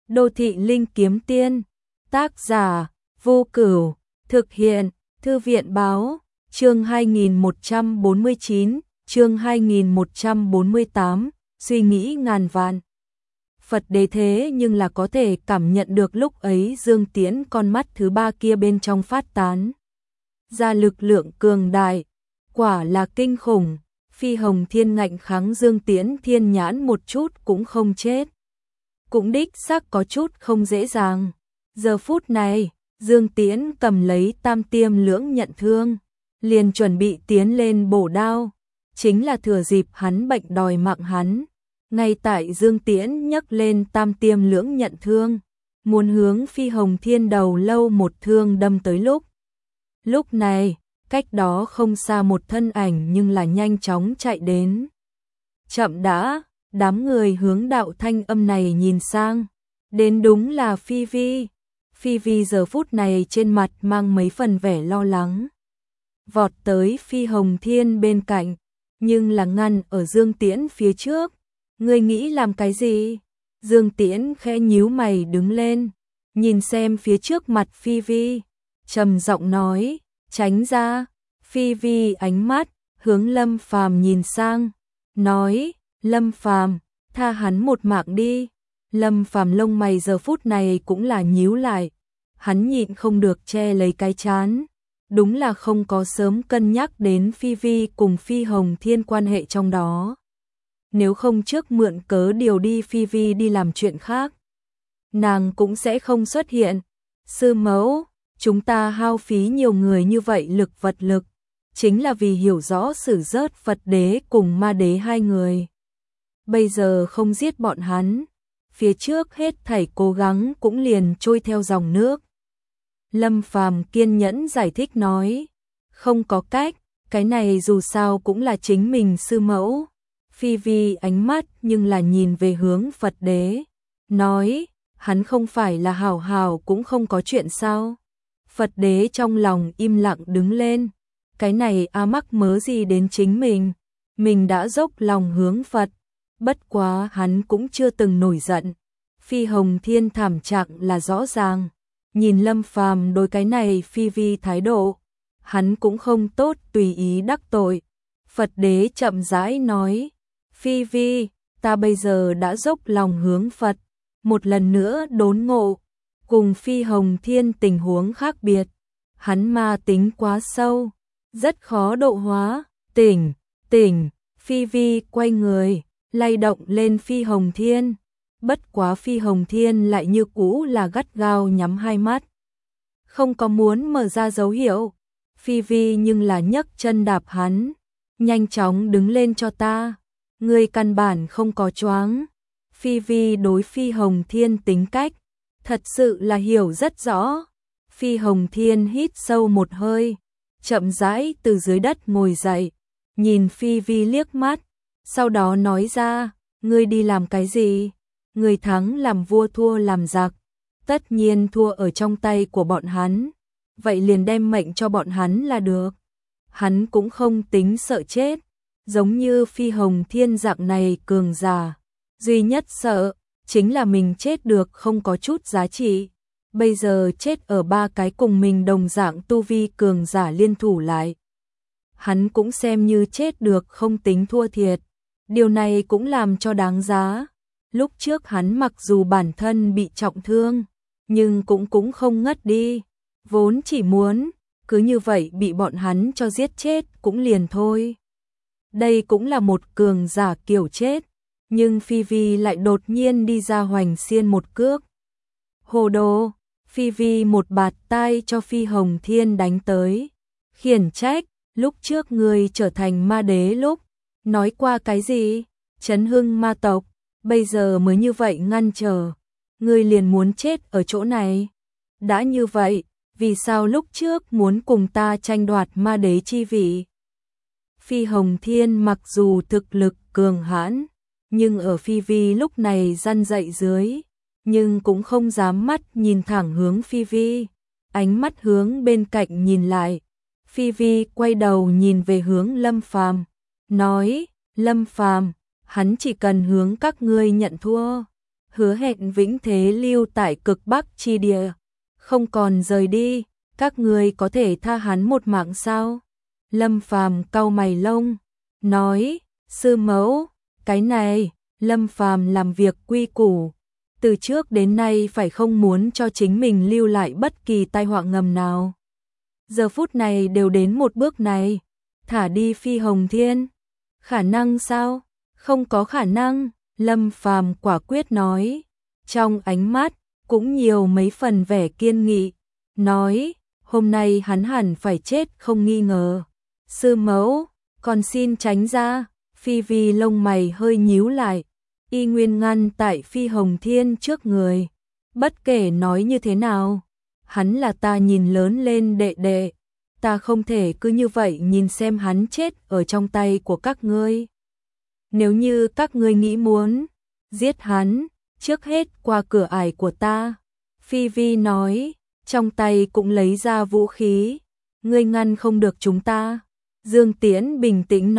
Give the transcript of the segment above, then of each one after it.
Đô thị linh kiếm tiên, tác giả, Vô Cửu, thực hiện, Thư viện báo, chương 2149, chương 2148, suy nghĩ ngàn vạn. Phật đế thế nhưng là có thể cảm nhận được lúc ấy Dương Tiễn con mắt thứ ba kia bên trong phát tán ra lực lượng cường đại, quả là kinh khủng. Phi Hồng Thiên ngạnh kháng Dương Tiễn thiên nhãn một chút cũng không chết. Cũng đích xác có chút không dễ dàng. Giờ phút này, Dương Tiễn cầm lấy tam tiêm lưỡng nhận thương, liền chuẩn bị tiến lên bổ đao, chính là thừa dịp hắn bệnh đòi mạng hắn. Ngay tại Dương Tiễn nhấc lên tam tiêm lưỡng nhận thương, muốn hướng Phi Hồng Thiên đầu lâu một thương đâm tới lúc này, cách đó không xa một thân ảnh nhưng là nhanh chóng chạy đến. Chậm đã, đám người hướng đạo thanh âm này nhìn sang, đến đúng là Phi Vi. Phi Vi giờ phút này trên mặt mang mấy phần vẻ lo lắng, vọt tới Phi Hồng Thiên bên cạnh, nhưng là ngăn ở Dương Tiễn phía trước. Ngươi nghĩ làm cái gì? Dương Tiễn khẽ nhíu mày đứng lên, nhìn xem phía trước mặt Phi Vi, trầm giọng nói, tránh ra. Phi Vi ánh mắt hướng Lâm Phàm nhìn sang, nói, Lâm Phàm, tha hắn một mạng đi. Lâm Phàm lông mày giờ phút này cũng là nhíu lại, hắn nhịn không được che lấy cái trán, đúng là không có sớm cân nhắc đến Phi Vi cùng Phi Hồng Thiên quan hệ trong đó. Nếu không trước mượn cớ điều đi Phi Vi đi làm chuyện khác, nàng cũng sẽ không xuất hiện. Sư mẫu, chúng ta hao phí nhiều người như vậy lực vật lực, chính là vì hiểu rõ xử rớt Phật đế cùng ma đế hai người. Bây giờ không giết bọn hắn, phía trước hết thảy cố gắng cũng liền trôi theo dòng nước. Lâm Phàm kiên nhẫn giải thích nói, không có cách, cái này dù sao cũng là chính mình sư mẫu. Phi Vi ánh mắt nhưng là nhìn về hướng Phật đế, nói, hắn không phải là hảo hảo cũng không có chuyện sao. Phật đế trong lòng im lặng đứng lên, cái này mắc mớ gì đến chính mình đã dốc lòng hướng Phật, bất quá hắn cũng chưa từng nổi giận. Phi Hồng Thiên thảm trạng là rõ ràng, nhìn Lâm Phàm đối cái này Phi Vi thái độ, hắn cũng không tốt tùy ý đắc tội. Phật đế chậm rãi nói, Phi Vi, ta bây giờ đã dốc lòng hướng Phật, một lần nữa đốn ngộ, cùng Phi Hồng Thiên tình huống khác biệt, hắn ma tính quá sâu, rất khó độ hóa. Tỉnh. Phi Vi quay người, lay động lên Phi Hồng Thiên, bất quá Phi Hồng Thiên lại như cũ là gắt gao nhắm hai mắt, không có muốn mở ra dấu hiệu. Phi Vi nhưng là nhấc chân đạp hắn, nhanh chóng đứng lên cho ta, ngươi căn bản không có choáng. Phi Vi đối Phi Hồng Thiên tính cách thật sự là hiểu rất rõ. Phi Hồng Thiên hít sâu một hơi, chậm rãi từ dưới đất ngồi dậy, nhìn Phi Vi liếc mắt, sau đó nói ra, ngươi đi làm cái gì? Người thắng làm vua thua làm giặc, tất nhiên thua ở trong tay của bọn hắn, vậy liền đem mệnh cho bọn hắn là được. Hắn cũng không tính sợ chết, giống như Phi Hồng Thiên dạng này cường giả, duy nhất sợ chính là mình chết được không có chút giá trị. Bây giờ chết ở ba cái cùng mình đồng dạng tu vi cường giả liên thủ lại, hắn cũng xem như chết được không tính thua thiệt. Điều này cũng làm cho đáng giá. Lúc trước hắn mặc dù bản thân bị trọng thương, nhưng cũng không ngất đi, vốn chỉ muốn cứ như vậy bị bọn hắn cho giết chết cũng liền thôi. Đây cũng là một cường giả kiểu chết, nhưng Phi Vi lại đột nhiên đi ra hoành xiên một cước. Hồ đồ. Phi Vi một bạt tai cho Phi Hồng Thiên đánh tới, khiển trách, lúc trước ngươi trở thành ma đế lúc nói qua cái gì? Chấn hưng ma tộc, bây giờ mới như vậy ngăn trở, ngươi liền muốn chết ở chỗ này. Đã như vậy, vì sao lúc trước muốn cùng ta tranh đoạt ma đế chi vị? Phi Hồng Thiên mặc dù thực lực cường hãn, nhưng ở Phi Vi lúc này răn dậy dưới, nhưng cũng không dám mắt nhìn thẳng hướng Phi Vi, ánh mắt hướng bên cạnh nhìn lại. Phi Vi quay đầu nhìn về hướng Lâm Phàm, nói, Lâm Phàm, hắn chỉ cần hướng các ngươi nhận thua, hứa hẹn vĩnh thế lưu tại cực Bắc chi địa, không còn rời đi, các ngươi có thể tha hắn một mạng sao? Lâm Phàm cau mày lông, nói, sư mẫu, cái này, Lâm Phàm làm việc quy củ, từ trước đến nay phải không muốn cho chính mình lưu lại bất kỳ tai họa ngầm nào. Giờ phút này đều đến một bước này, thả đi Phi Hồng Thiên, khả năng sao? Không có khả năng, Lâm Phàm quả quyết nói, trong ánh mắt cũng nhiều mấy phần vẻ kiên nghị, nói, hôm nay hắn hẳn phải chết không nghi ngờ. Sư mẫu, còn xin tránh ra. Phi Vi lông mày hơi nhíu lại, y nguyên ngăn tại Phi Hồng Thiên trước người. Bất kể nói như thế nào, hắn là ta nhìn lớn lên đệ đệ, ta không thể cứ như vậy nhìn xem hắn chết ở trong tay của các ngươi. Nếu như các ngươi nghĩ muốn giết hắn, trước hết qua cửa ải của ta. Phi Vi nói, trong tay cũng lấy ra vũ khí, ngươi ngăn không được chúng ta. Dương Tiễn bình tĩnh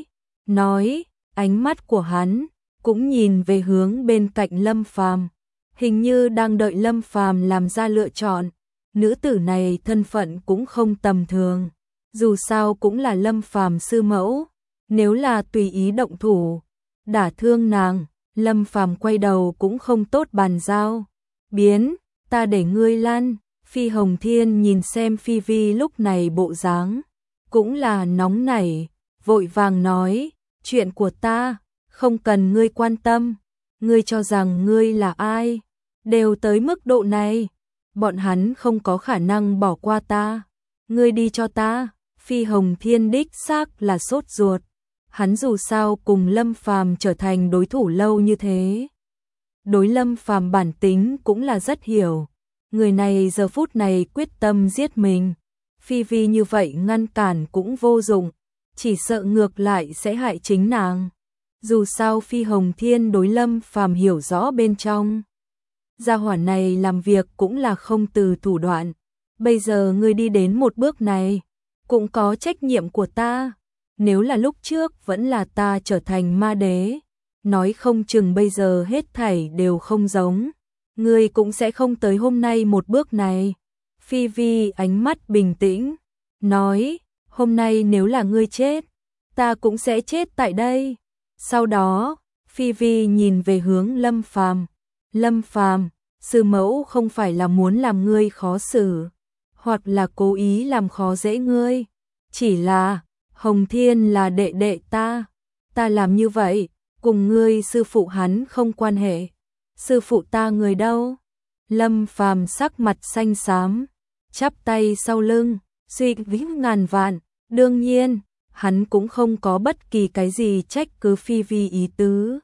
nói, ánh mắt của hắn cũng nhìn về hướng bên cạnh Lâm Phàm, hình như đang đợi Lâm Phàm làm ra lựa chọn. Nữ tử này thân phận cũng không tầm thường, dù sao cũng là Lâm Phàm sư mẫu, nếu là tùy ý động thủ, đả thương nàng, Lâm Phàm quay đầu cũng không tốt bàn giao. Biến, ta để ngươi lăn. Phi Hồng Thiên nhìn xem Phi Vi lúc này bộ dáng, cũng là nóng nảy, vội vàng nói, chuyện của ta, không cần ngươi quan tâm, ngươi cho rằng ngươi là ai, đều tới mức độ này, bọn hắn không có khả năng bỏ qua ta, ngươi đi cho ta. Phi Hồng Thiên đích xác là sốt ruột, hắn dù sao cùng Lâm Phàm trở thành đối thủ lâu như thế, đối Lâm Phàm bản tính cũng là rất hiểu, người này giờ phút này quyết tâm giết mình. Phi Vi như vậy ngăn cản cũng vô dụng, chỉ sợ ngược lại sẽ hại chính nàng. Dù sao Phi Hồng Thiên đối Lâm Phàm hiểu rõ bên trong. Gia hỏa này làm việc cũng là không từ thủ đoạn. Bây giờ ngươi đi đến một bước này, cũng có trách nhiệm của ta. Nếu là lúc trước vẫn là ta trở thành ma đế, nói không chừng bây giờ hết thảy đều không giống. Ngươi cũng sẽ không tới hôm nay một bước này. Phi Vi ánh mắt bình tĩnh, nói, hôm nay nếu là ngươi chết, ta cũng sẽ chết tại đây. Sau đó, Phi Vi nhìn về hướng Lâm Phàm. Lâm Phàm, sư mẫu không phải là muốn làm ngươi khó xử, hoặc là cố ý làm khó dễ ngươi, chỉ là Hồng Thiên là đệ đệ ta làm như vậy, cùng ngươi sư phụ hắn không quan hệ. Sư phụ ta người đâu? Lâm Phàm sắc mặt xanh xám, chắp tay sau lưng, suy nghĩ ngàn vạn, đương nhiên, hắn cũng không có bất kỳ cái gì trách cứ Phi Vi ý tứ.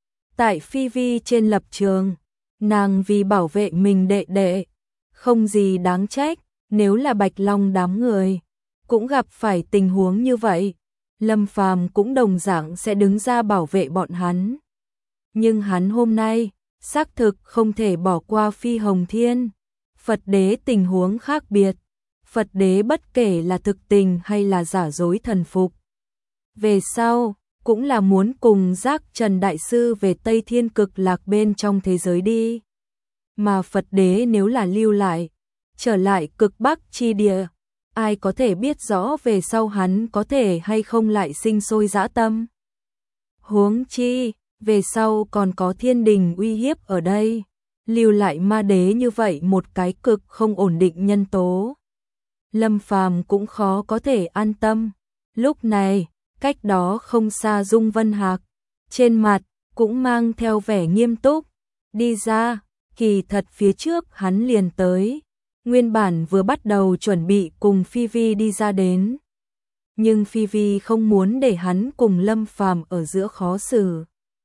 Tại Phi Vi trên lập trường, nàng vì bảo vệ mình đệ đệ, không gì đáng trách, nếu là Bạch Long đám người cũng gặp phải tình huống như vậy, Lâm Phàm cũng đồng dạng sẽ đứng ra bảo vệ bọn hắn. Nhưng hắn hôm nay, xác thực không thể bỏ qua Phi Hồng Thiên. Phật đế tình huống khác biệt, Phật đế bất kể là thực tình hay là giả dối thần phục, về sau cũng là muốn cùng Giác Trần Đại Sư về Tây Thiên Cực Lạc bên trong thế giới đi. Mà Phật đế nếu là lưu lại, trở lại cực Bắc chi địa, ai có thể biết rõ về sau hắn có thể hay không lại sinh sôi dã tâm. Huống chi, về sau còn có thiên đình uy hiếp ở đây, lưu lại ma đế như vậy một cái cực không ổn định nhân tố. Lâm Phàm cũng khó có thể an tâm. Lúc này, cách đó không xa Dung Vân Hạc, trên mặt cũng mang theo vẻ nghiêm túc, đi ra, kỳ thật phía trước hắn liền tới, nguyên bản vừa bắt đầu chuẩn bị cùng Phi Vi đi ra đến. Nhưng Phi Vi không muốn để hắn cùng Lâm Phàm ở giữa khó xử.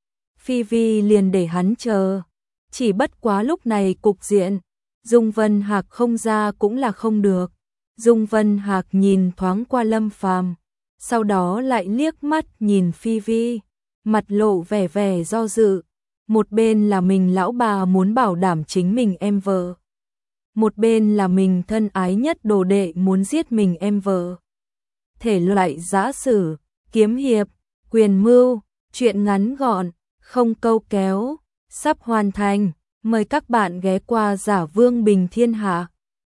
Phi Vi liền để hắn chờ, chỉ bất quá lúc này cục diện, Dung Vân Hạc không ra cũng là không được. Dung Vân Hạc nhìn thoáng qua Lâm Phàm, sau đó lại liếc mắt nhìn Phi Vi, mặt lộ vẻ vẻ do dự. Một bên là mình lão bà muốn bảo đảm chính mình em vợ, một bên là mình thân ái nhất đồ đệ muốn giết mình em vợ. Thể loại giã sử, kiếm hiệp, quyền mưu, chuyện ngắn gọn, không câu kéo, sắp hoàn thành. Mời các bạn ghé qua Giả Vương Bình Thiên Hạ.